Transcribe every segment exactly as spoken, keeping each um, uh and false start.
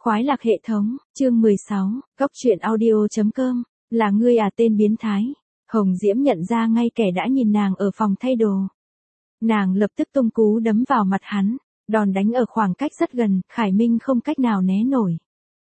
Khoái lạc hệ thống, chương mười sáu, Cóc truyện audio chấm com, là ngươi à tên biến thái. Hồng Diễm nhận ra ngay kẻ đã nhìn nàng ở phòng thay đồ. Nàng lập tức tung cú đấm vào mặt hắn, đòn đánh ở khoảng cách rất gần, Khải Minh không cách nào né nổi.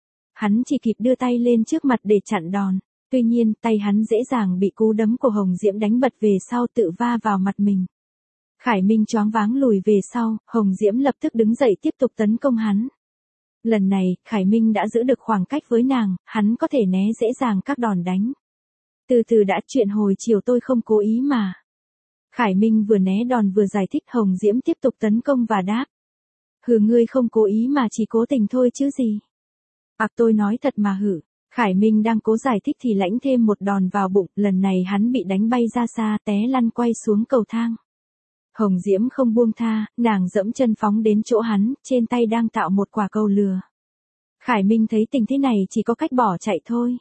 Hắn chỉ kịp đưa tay lên trước mặt để chặn đòn, tuy nhiên tay hắn dễ dàng bị cú đấm của Hồng Diễm đánh bật về sau tự va vào mặt mình. Khải Minh choáng váng lùi về sau, Hồng Diễm lập tức đứng dậy tiếp tục tấn công hắn. Lần này, Khải Minh đã giữ được khoảng cách với nàng, hắn có thể né dễ dàng các đòn đánh. Từ từ đã, chuyện hồi chiều tôi không cố ý mà. Khải Minh vừa né đòn vừa giải thích. Hồng Diễm tiếp tục tấn công và đáp. Hừ, ngươi không cố ý mà chỉ cố tình thôi chứ gì. Ặc, tôi nói thật mà hử. Khải Minh đang cố giải thích thì lãnh thêm một đòn vào bụng, lần này hắn bị đánh bay ra xa, té lăn quay xuống cầu thang. Hồng Diễm không buông tha, nàng dẫm chân phóng đến chỗ hắn, trên tay đang tạo một quả cầu lừa. Khải Minh thấy tình thế này chỉ có cách bỏ chạy thôi.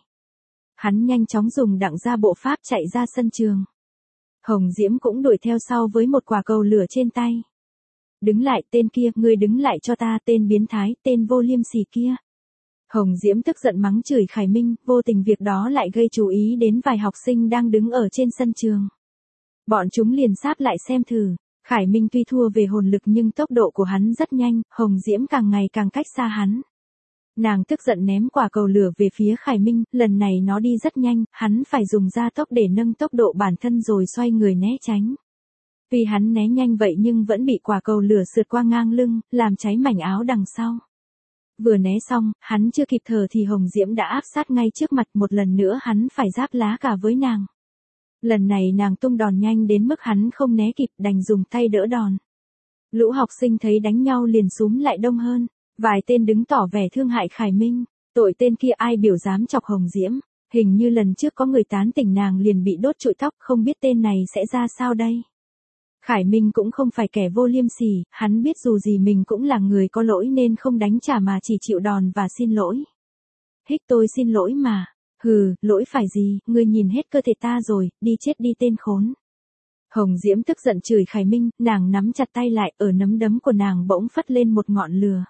Hắn nhanh chóng dùng đặng gia bộ pháp chạy ra sân trường. Hồng Diễm cũng đuổi theo sau với một quả cầu lửa trên tay. Đứng lại tên kia, ngươi đứng lại cho ta, tên biến thái, tên vô liêm sỉ kia. Hồng Diễm tức giận mắng chửi Khải Minh, vô tình việc đó lại gây chú ý đến vài học sinh đang đứng ở trên sân trường. Bọn chúng liền sáp lại xem thử. Khải Minh tuy thua về hồn lực nhưng tốc độ của hắn rất nhanh, Hồng Diễm càng ngày càng cách xa hắn. Nàng tức giận ném quả cầu lửa về phía Khải Minh, lần này nó đi rất nhanh, hắn phải dùng gia tốc để nâng tốc độ bản thân rồi xoay người né tránh. Vì hắn né nhanh vậy nhưng vẫn bị quả cầu lửa sượt qua ngang lưng, làm cháy mảnh áo đằng sau. Vừa né xong, hắn chưa kịp thở thì Hồng Diễm đã áp sát ngay trước mặt, một lần nữa hắn phải giáp lá cả với nàng. Lần này nàng tung đòn nhanh đến mức hắn không né kịp, đành dùng tay đỡ đòn. Lũ học sinh thấy đánh nhau liền xúm lại đông hơn, vài tên đứng tỏ vẻ thương hại Khải Minh, tội tên kia ai biểu dám chọc Hồng Diễm, hình như lần trước có người tán tỉnh nàng liền bị đốt trụi tóc, không biết tên này sẽ ra sao đây. Khải Minh cũng không phải kẻ vô liêm sỉ, hắn biết dù gì mình cũng là người có lỗi nên không đánh trả mà chỉ chịu đòn và xin lỗi. Hích, tôi xin lỗi mà. Hừ, lỗi phải gì, ngươi nhìn hết cơ thể ta rồi, đi chết đi tên khốn. Hồng Diễm tức giận chửi Khải Minh, nàng nắm chặt tay lại, ở nắm đấm của nàng bỗng phất lên một ngọn lửa.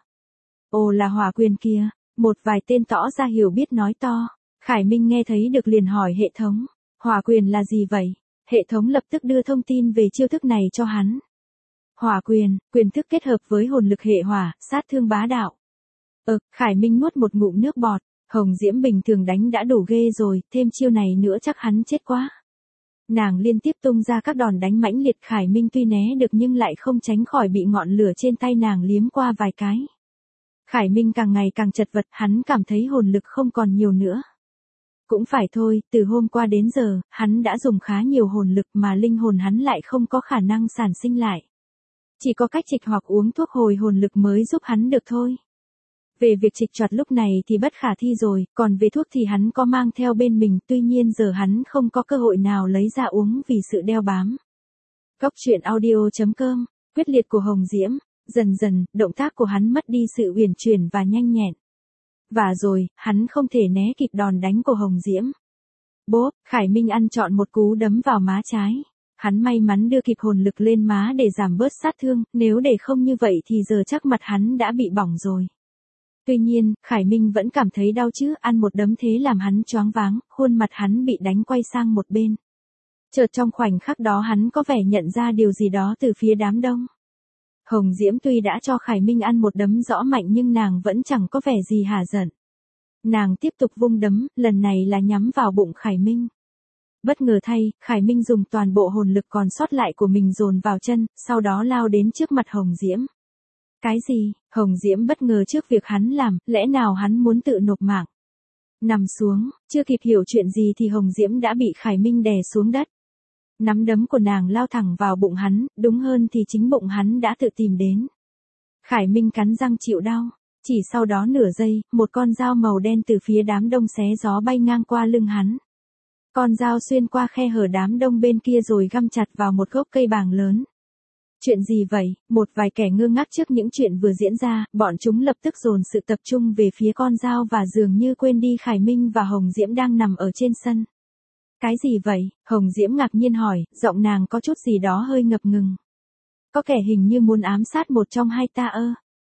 Ồ, là hỏa quyền kia, một vài tên tỏ ra hiểu biết nói to. Khải Minh nghe thấy được liền hỏi hệ thống, hỏa quyền là gì vậy? Hệ thống lập tức đưa thông tin về chiêu thức này cho hắn. Hỏa quyền, quyền thức kết hợp với hồn lực hệ hỏa, sát thương bá đạo. Ờ, Khải Minh nuốt một ngụm nước bọt. Hồng Diễm bình thường đánh đã đủ ghê rồi, thêm chiêu này nữa chắc hắn chết quá. Nàng liên tiếp tung ra các đòn đánh mãnh liệt. Khải Minh tuy né được nhưng lại không tránh khỏi bị ngọn lửa trên tay nàng liếm qua vài cái. Khải Minh càng ngày càng chật vật, hắn cảm thấy hồn lực không còn nhiều nữa. Cũng phải thôi, từ hôm qua đến giờ, hắn đã dùng khá nhiều hồn lực mà linh hồn hắn lại không có khả năng sản sinh lại. Chỉ có cách trịch hoặc uống thuốc hồi hồn lực mới giúp hắn được thôi. Về việc trịch choạt lúc này thì bất khả thi rồi, còn về thuốc thì hắn có mang theo bên mình, tuy nhiên giờ hắn không có cơ hội nào lấy ra uống vì sự đeo bám. Cóc truyện audio chấm com, quyết liệt của Hồng Diễm, dần dần, động tác của hắn mất đi sự uyển chuyển và nhanh nhẹn. Và rồi, hắn không thể né kịp đòn đánh của Hồng Diễm. Bốp, Khải Minh ăn trọn một cú đấm vào má trái. Hắn may mắn đưa kịp hồn lực lên má để giảm bớt sát thương, nếu để không như vậy thì giờ chắc mặt hắn đã bị bỏng rồi. Tuy nhiên, Khải Minh vẫn cảm thấy đau chứ, ăn một đấm thế làm hắn choáng váng, khuôn mặt hắn bị đánh quay sang một bên. Chợt trong khoảnh khắc đó hắn có vẻ nhận ra điều gì đó từ phía đám đông. Hồng Diễm tuy đã cho Khải Minh ăn một đấm rõ mạnh nhưng nàng vẫn chẳng có vẻ gì hả giận. Nàng tiếp tục vung đấm, lần này là nhắm vào bụng Khải Minh. Bất ngờ thay, Khải Minh dùng toàn bộ hồn lực còn sót lại của mình dồn vào chân, sau đó lao đến trước mặt Hồng Diễm. Cái gì? Hồng Diễm bất ngờ trước việc hắn làm, lẽ nào hắn muốn tự nộp mạng? Nằm xuống, chưa kịp hiểu chuyện gì thì Hồng Diễm đã bị Khải Minh đè xuống đất. Nắm đấm của nàng lao thẳng vào bụng hắn, đúng hơn thì chính bụng hắn đã tự tìm đến. Khải Minh cắn răng chịu đau. Chỉ sau đó nửa giây, một con dao màu đen từ phía đám đông xé gió bay ngang qua lưng hắn. Con dao xuyên qua khe hở đám đông bên kia rồi găm chặt vào một gốc cây bàng lớn. Chuyện gì vậy? Một vài kẻ ngơ ngác trước những chuyện vừa diễn ra, bọn chúng lập tức dồn sự tập trung về phía con dao và dường như quên đi Khải Minh và Hồng Diễm đang nằm ở trên sân. Cái gì vậy? Hồng Diễm ngạc nhiên hỏi, giọng nàng có chút gì đó hơi ngập ngừng. Có kẻ hình như muốn ám sát một trong hai ta ơ.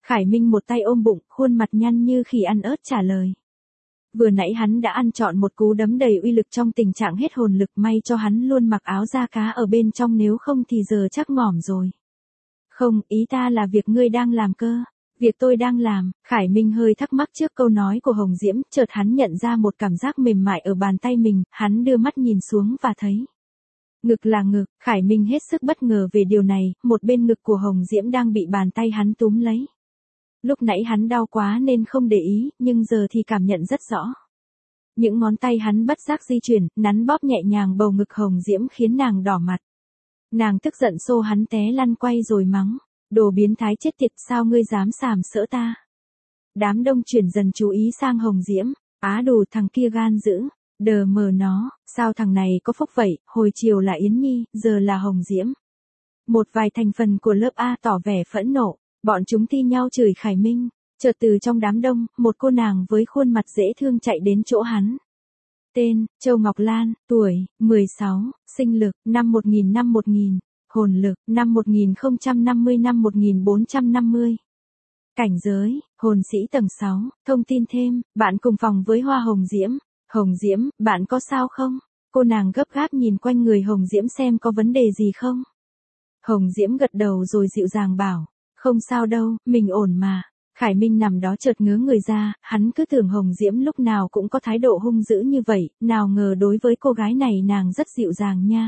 Khải Minh một tay ôm bụng, khuôn mặt nhăn như khỉ ăn ớt trả lời. Vừa nãy hắn đã ăn trọn một cú đấm đầy uy lực trong tình trạng hết hồn lực, may cho hắn luôn mặc áo da cá ở bên trong, nếu không thì giờ chắc ngỏm rồi. Không, ý ta là việc ngươi đang làm cơ. Việc tôi đang làm. Khải Minh hơi thắc mắc trước câu nói của Hồng Diễm, chợt hắn nhận ra một cảm giác mềm mại ở bàn tay mình, hắn đưa mắt nhìn xuống và thấy. Ngực là ngực, Khải Minh hết sức bất ngờ về điều này, một bên ngực của Hồng Diễm đang bị bàn tay hắn túm lấy. Lúc nãy hắn đau quá nên không để ý, nhưng giờ thì cảm nhận rất rõ. Những ngón tay hắn bất giác di chuyển, nắn bóp nhẹ nhàng bầu ngực Hồng Diễm khiến nàng đỏ mặt. Nàng tức giận xô hắn té lăn quay rồi mắng. Đồ biến thái chết tiệt, sao ngươi dám sàm sỡ ta? Đám đông chuyển dần chú ý sang Hồng Diễm. Á đủ, thằng kia gan dữ. Đờ mờ nó, sao thằng này có phúc vậy, hồi chiều là Yến Nhi, giờ là Hồng Diễm. Một vài thành phần của lớp A tỏ vẻ phẫn nộ, bọn chúng thi nhau chửi Khải Minh. Chợt từ trong đám đông, một cô nàng với khuôn mặt dễ thương chạy đến chỗ hắn. Tên, Châu Ngọc Lan, tuổi, mười sáu, sinh lực, năm một nghìn năm một nghìn, hồn lực, năm một nghìn không trăm năm mươi năm một nghìn bốn trăm năm mươi. Cảnh giới, hồn sĩ tầng sáu, thông tin thêm, bạn cùng phòng với Hoa Hồng Diễm. Hồng Diễm, bạn có sao không? Cô nàng gấp gáp nhìn quanh người Hồng Diễm xem có vấn đề gì không. Hồng Diễm gật đầu rồi dịu dàng bảo, không sao đâu, mình ổn mà. Khải Minh nằm đó chợt ngớ người ra, hắn cứ tưởng Hồng Diễm lúc nào cũng có thái độ hung dữ như vậy, nào ngờ đối với cô gái này nàng rất dịu dàng nha.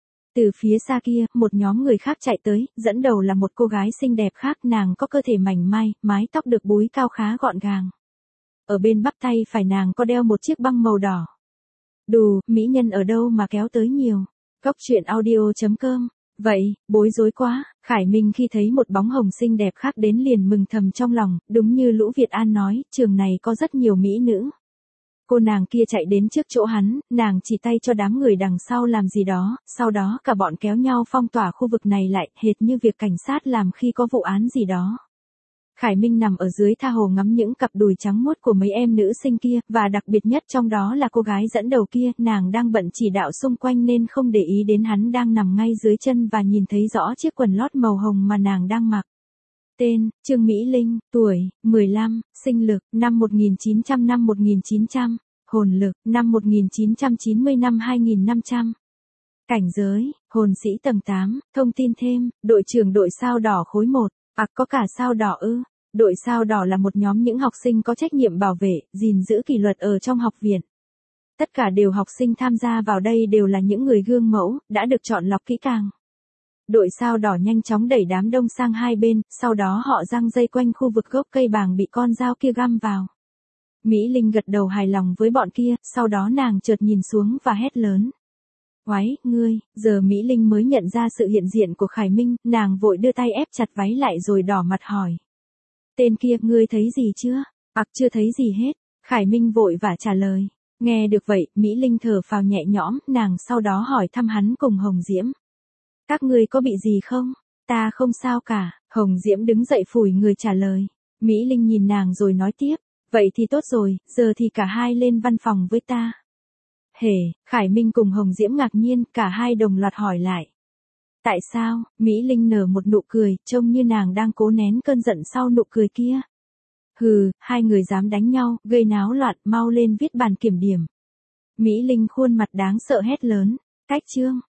Từ phía xa kia, một nhóm người khác chạy tới, dẫn đầu là một cô gái xinh đẹp khác, nàng có cơ thể mảnh mai, mái tóc được búi cao khá gọn gàng. Ở bên bắp tay phải nàng có đeo một chiếc băng màu đỏ. Đù, mỹ nhân ở đâu mà kéo tới nhiều. Cốc truyện audio chấm com. Vậy, bối rối quá, Khải Minh khi thấy một bóng hồng xinh đẹp khác đến liền mừng thầm trong lòng, đúng như Lũ Việt An nói, trường này có rất nhiều mỹ nữ. Cô nàng kia chạy đến trước chỗ hắn, nàng chỉ tay cho đám người đằng sau làm gì đó, sau đó cả bọn kéo nhau phong tỏa khu vực này lại, hệt như việc cảnh sát làm khi có vụ án gì đó. Khải Minh nằm ở dưới tha hồ ngắm những cặp đùi trắng muốt của mấy em nữ sinh kia, và đặc biệt nhất trong đó là cô gái dẫn đầu kia, nàng đang bận chỉ đạo xung quanh nên không để ý đến hắn đang nằm ngay dưới chân và nhìn thấy rõ chiếc quần lót màu hồng mà nàng đang mặc. Tên, Trương Mỹ Linh, tuổi, mười lăm, sinh lực, năm một nghìn chín trăm năm một nghìn chín trăm, hồn lực, năm một nghìn chín trăm chín mươi năm hai nghìn năm trăm. Cảnh giới, hồn sĩ tầng tám, thông tin thêm, đội trưởng đội sao đỏ khối một. À, có cả sao đỏ ư? Đội sao đỏ là một nhóm những học sinh có trách nhiệm bảo vệ, gìn giữ kỷ luật ở trong học viện. Tất cả đều học sinh tham gia vào đây đều là những người gương mẫu, đã được chọn lọc kỹ càng. Đội sao đỏ nhanh chóng đẩy đám đông sang hai bên, sau đó họ giăng dây quanh khu vực gốc cây bàng bị con dao kia găm vào. Mỹ Linh gật đầu hài lòng với bọn kia, sau đó nàng chợt nhìn xuống và hét lớn. Oái, ngươi, giờ Mỹ Linh mới nhận ra sự hiện diện của Khải Minh, nàng vội đưa tay ép chặt váy lại rồi đỏ mặt hỏi. Tên kia, ngươi thấy gì chưa? Ặc chưa thấy gì hết, Khải Minh vội vã trả lời. Nghe được vậy, Mỹ Linh thở phào nhẹ nhõm, nàng sau đó hỏi thăm hắn cùng Hồng Diễm. Các ngươi có bị gì không? Ta không sao cả, Hồng Diễm đứng dậy phủi người trả lời. Mỹ Linh nhìn nàng rồi nói tiếp, vậy thì tốt rồi, giờ thì cả hai lên văn phòng với ta. Hề, Khải Minh cùng Hồng Diễm ngạc nhiên, cả hai đồng loạt hỏi lại. Tại sao? Mỹ Linh nở một nụ cười, trông như nàng đang cố nén cơn giận sau nụ cười kia. Hừ, hai người dám đánh nhau, gây náo loạn, mau lên viết bản kiểm điểm. Mỹ Linh khuôn mặt đáng sợ hét lớn. Cách chương.